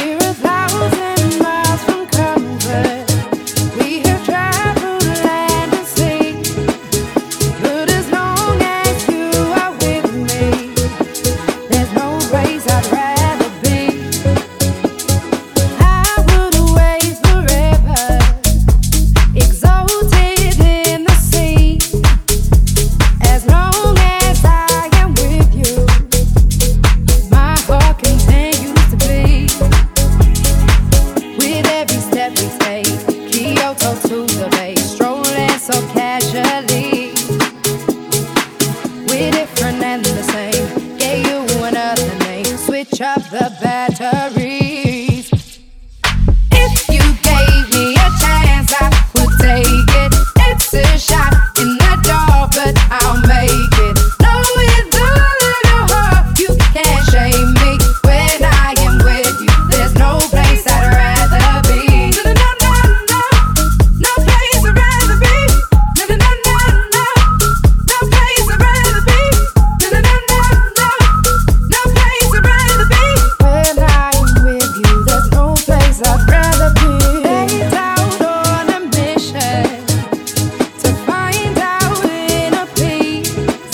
Of the batteries. If you gave me a chance, I would take it. It's a shot in the dark, but I'll make it. No, with all of your heart, you can't shame me. When I am with you, there's no place I'd rather be. No, no, no, no, no place I'd rather be. No, no, no, no, no, no place I'd rather be. No, no, no, no, no, no place I'd rather be. When I'm with you, there's no place I'd rather be. Laid out on a mission to find out inner peace,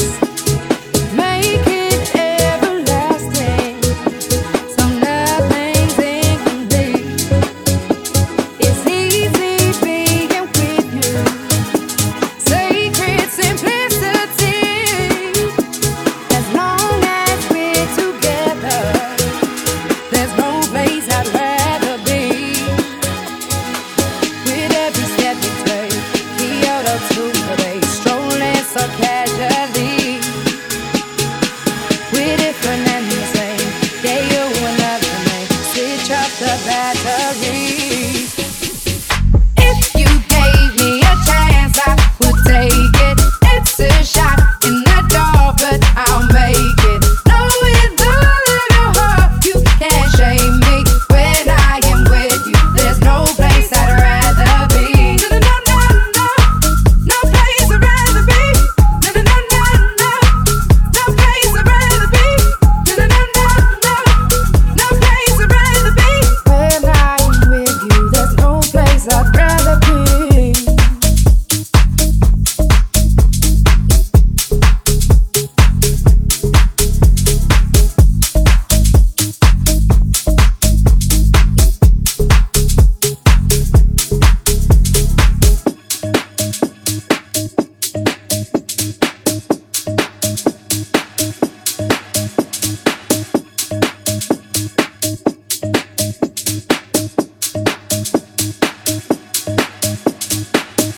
make it everlasting, so nothing's incomplete. It's easy being with you, sacred simplicity. As long as we're together, there's no place I'd rather be. With every step we take, Kyoto to the bay, strolling so casually. We're different and the same. Yeah, you another name. Switch up the battery.